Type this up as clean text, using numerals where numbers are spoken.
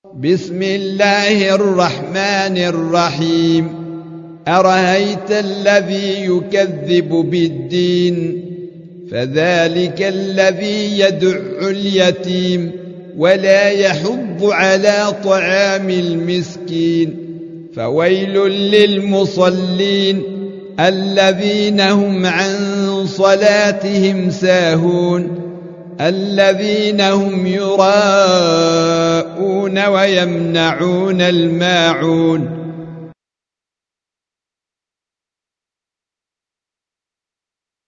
بسم الله الرحمن الرحيم. أرأيت الذي يكذب بالدين فذلك الذي يدع اليتيم ولا يحض على طعام المسكين فويل للمصلين الذين هم عن صلاتهم ساهون الذين هم يراءون ويمنعون الماعون